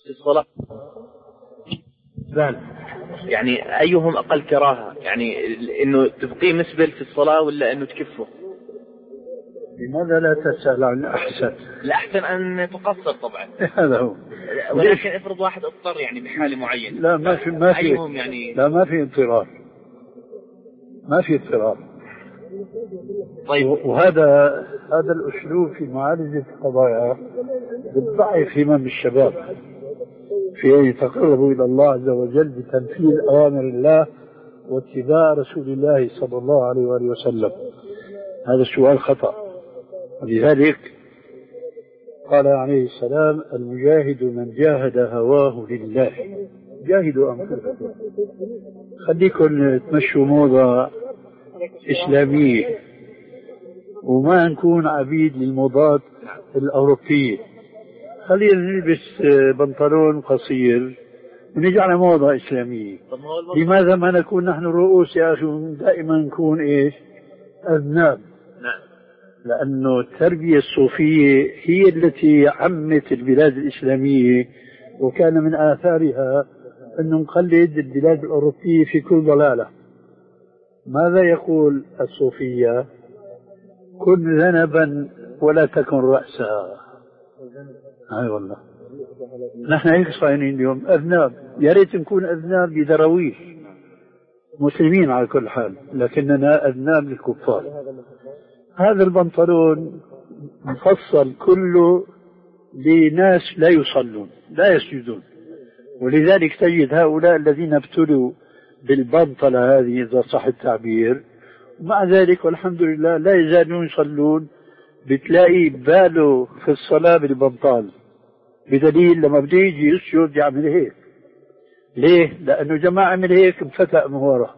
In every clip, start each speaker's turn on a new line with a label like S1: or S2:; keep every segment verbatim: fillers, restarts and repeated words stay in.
S1: في الصلاة يعني أيهم أقل كراهة، يعني إنه تبقيه مسبل في الصلاة ولا إنه تكفه؟
S2: لماذا لا تسأل عن الأحسن؟
S1: الأحسن أن تقصر طبعا.
S2: هذا هو.
S1: ولكن افرض واحد اضطر يعني بحال معين.
S2: لا ما في ما في
S1: يعني
S2: لا ما في اضطرار، ما في اضطرار.
S1: طيب.
S2: وهذا هذا الأسلوب في معالجة القضايا بالضعف همم الشباب في أن يتقربوا إلى الله عز وجل بتنفيذ أوامر الله واتباع رسول الله صلى الله عليه وآله وسلم. هذا السؤال خطأ. لذلك قال عليه السلام: المجاهد من جاهد هواه لله. جاهدوا أنفسكم، خليكم تمشوا موضة إسلامية وما نكون عبيد للموضات الأوروبية. خلينا نلبس بنطلون قصير ونجعل موضة إسلامية. لماذا ما نكون نحن رؤوس يا أخي؟ دائما نكون إيش؟ أذناب.
S1: نعم.
S2: لأنه التربية الصوفية هي التي عمت البلاد الإسلامية، وكان من آثارها أن نقلد البلاد الأوروبية في كل ضلالة. ماذا يقول الصوفية؟ كن ذنبا ولا تكن رأسا. هاي والله نحن هيك صايرين اليوم أذناب. يا ريت نكون أذناب لدرويش مسلمين على كل حال، لكننا أذناب للكفار. هذا البنطلون مفصل كله لناس لا يصلون لا يسجدون، ولذلك تجد هؤلاء الذين ابتلوا بالبنطلة هذه إذا صح التعبير، مع ذلك والحمد لله لا يزالون يصلون. بتلاقي باله في الصلاة بالبنطال، بدليل لما بده يجي يسجد يعمل هيك. ليه؟ لأنه جماعة عمل هيك انفتق من ورا.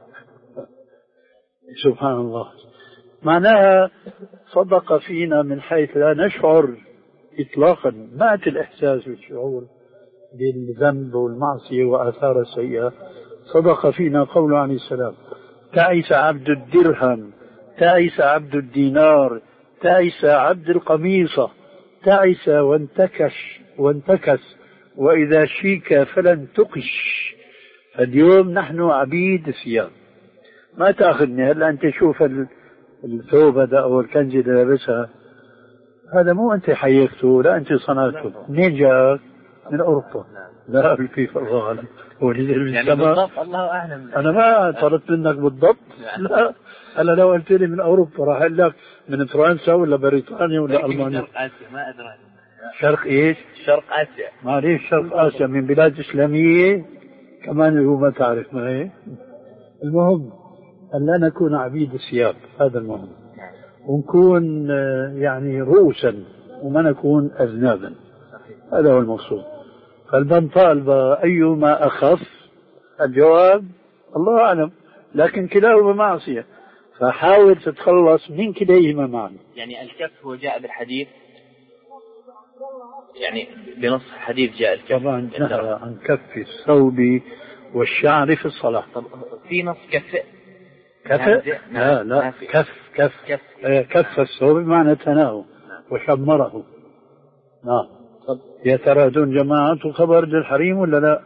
S2: سبحان الله. معناها صدق فينا من حيث لا نشعر إطلاقا. مات الإحساس والشعور بالذنب والمعصية وآثار السيئة. صدق فينا قوله عليه السلام: تعس عبد الدرهم، تعس عبد الدينار، تعس عبد القميصة، تعس وانتكش وانتكس وإذا شيك فلن تقش. اليوم نحن عبيد الثياب. ما تأخذني هلا أنت شوف الثوب هذا أو الكنزة اللي لابسها، هذا مو أنت حيكته، لا أنت صنعته. منين جاءك؟ من أوروبا. لا كيف الله أعلم.
S1: يعني بالضبط الله أعلم.
S2: أنا ما طلبت منك بالضبط. لا أنا لو قلت لي من أوروبا راح أقول لك من فرنسا ولا بريطانيا ولا ألمانيا.
S1: شرق آسيا ما أدري.
S2: شرق إيش؟
S1: شرق آسيا.
S2: ما ليش شرق آسيا من بلاد إسلامية كمان هو ما تعرف ما هي. المهم أن لا نكون عبيد الثياب، هذا المهم، ونكون يعني رؤوسا وما نكون أذنابا. هذا هو المقصود. فالبنطال أيما أخف؟ الجواب الله أعلم، لكن كلاهما معصية، فحاول تتخلص من كليهما معا.
S1: يعني الكف هو جاء بالحديث، يعني بنص الحديث جاء الكف.
S2: طبعا نهى عن كف الثوب والشعر في الصلاة.
S1: طب في نص كف
S2: كف؟ لا لا كف كف كف, كف الثوب بمعنى تناه وشمره. نعم. يا ترى دون جماعة خبر للحريم ولا لا؟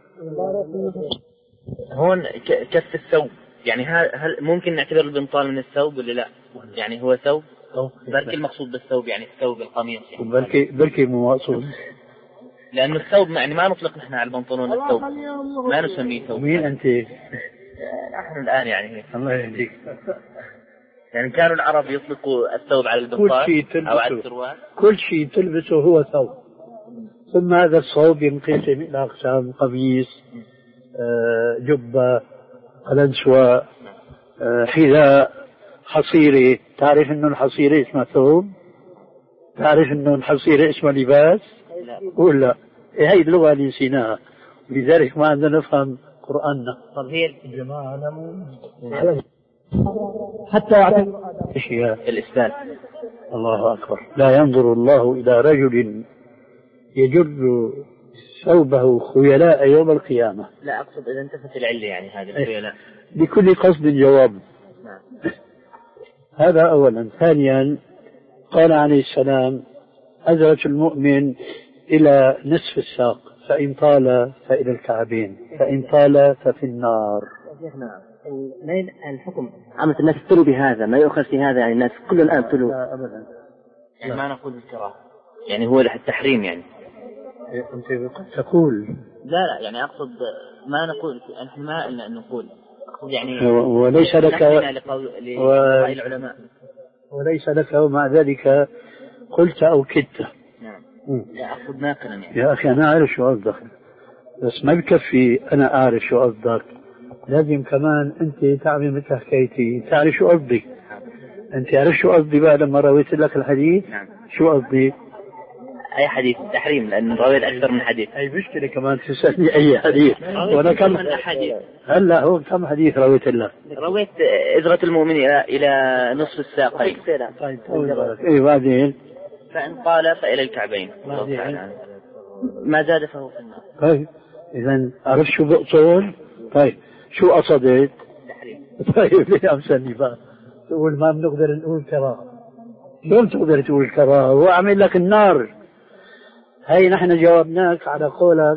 S1: هون كف الثوب، يعني هل ممكن نعتبر البنطال من الثوب ولا لا؟ يعني هو ثوب؟ بركي المقصود بالثوب يعني الثوب القميص يعني.
S2: بركي بركي مو مقصود.
S1: لأنه الثوب يعني ما نطلق نحن على البنطلون الثوب، ما نسميه ثوب.
S2: مين أنت؟
S1: نحن الآن يعني.
S2: الله يهديك.
S1: يعني كانوا العرب يطلقوا الثوب على البنطال أو على السروال.
S2: كل شيء تلبسه هو ثوب. ثم هذا الثوب ينقسم إلى أقسام: قميص، جبة، قلنسوة، حذاء، حصيرة. تعرف إنه الحصيرة اسمها ثوب؟ تعرف إنه الحصيرة اسمها لباس؟ ولا هي اللغة اللي نسيناها، لذلك ما عندنا نفهم قرآننا.
S1: طب هي
S2: الجماعة
S1: حتى يعتبر الإسلام.
S2: الله أكبر. لا ينظر الله إلى رجل يجر ثوبه خيلاء يوم القيامة.
S1: لا أقصد إذا انتفت العلة يعني هذه الخيلاء.
S2: بكل قصد جواب.
S1: نعم.
S2: هذا أولا. ثانيا قال عليه السلام: أزرة المؤمن إلى نصف الساق، فإن طال فإلى الكعبين، فإن طال ففي النار.
S3: شيخنا الحكم عامة الناس ابتلوا بهذا، ما يؤخذ في هذا يعني الناس كل الآن ابتلوا.
S2: لا أبدا،
S1: يعني ما نقول بالكراهة، يعني هو التحريم يعني.
S2: أنت قد تقول
S1: لا لا يعني أقصد ما نقول، نحن ما إلا أن نقول يعني
S2: وليس لك
S1: لقول العلماء
S2: وليس لك ومع ذلك قلت أو كدت.
S1: نعم. لا أقصد ناقلا يعني.
S2: يا أخي أنا أعرف شو قصدك، بس ما بكفي أنا أعرف شو قصدك، لازم كمان أنت تعمل مثل حكايتي تعرف شو قصدي. أنت عارف شو قصدي بقى لما رويت لك الحديث؟
S1: نعم.
S2: شو قصدي؟
S1: أي حديث تحريم، لأن رويت أكثر من حديث.
S2: أي مشكلة كمان تسألني أي حديث.
S1: وأنا كم حديث؟
S2: هلا هو كم حديث رويت لك؟
S1: رويت إزرة المؤمن إلى إلى نصف الساقين.
S2: طيب إيه بعدين؟
S1: فإن قال فإلى الكعبين. ما زاد فهو في النار.
S2: طيب إذا عرفت شو بقصد؟ طيب شو قصدت؟
S1: تحريم.
S2: طيب ليه أمسني بقى؟ تقول ما بنقدر نقول كراهة. شلون تقدر تقول كراهة؟ هو عمل لك النار. هاي نحن جاوبناك على قولك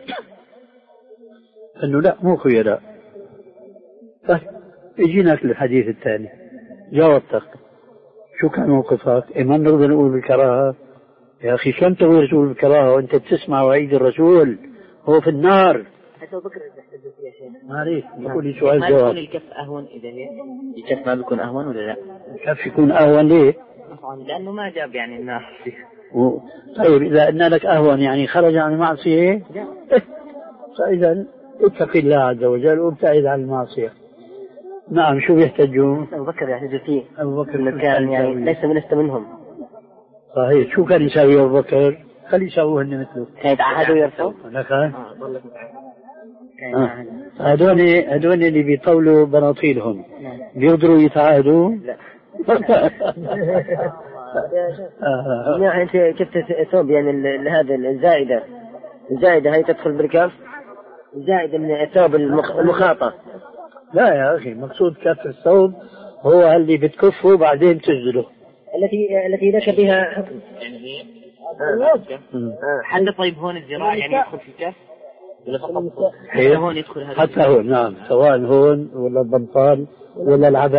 S2: انه لا مو خيلاء. طيب اجيناك للحديث الثاني جاوبتك، شو كان موقفك؟ إيه ما بنقدر نقول بالكراهة؟ يا اخي شلون تقدر تقول بالكراهة وانت بتسمع وعيد الرسول هو في النار؟
S3: حتى بكر يحتج يا شيخ.
S2: ما عليك بقول لي سؤال
S1: ما
S2: جواب.
S1: يكون الكف أهون إذا هي الكف ما بيكون أهون ولا لا؟
S2: الكف يكون أهون ليه؟
S1: لأنه ما جاب يعني النار فيه.
S2: و... طيب إذا قلنا لك أهون يعني خرج عن المعصية؟
S1: لا.
S2: فإذا اتق الله عز وجل وابتعد عن المعصية. نعم. شو بيحتجون؟
S3: أبو بكر يحتج فيه.
S2: أبو بكر
S3: إنه كان يعني ليس لست منهم.
S2: صحيح. شو كان يساوي أبو بكر؟ خلي يساووه هن مثله.
S3: كان يتعهدوا ويرفعوا.
S2: لك هذول هذول اللي بيطولوا بناطيلهم بيقدروا يتعاهدوا؟
S3: لا. يعني أنت كيف ثوب يعني هذا الزائدة الزائدة هي تدخل بالكف زائدة من الثوب المخاطة.
S2: لا يا أخي مقصود كف الثوب هو اللي بتكفه بعدين تجزله
S3: التي التي لك بها حكم
S1: يعني هي حد. طيب هون الذراع يعني يدخل في الكف ولا فقط هون يدخل هذا؟
S2: حتى هون. نعم سواء هون ولا البنطال ولا العباءة.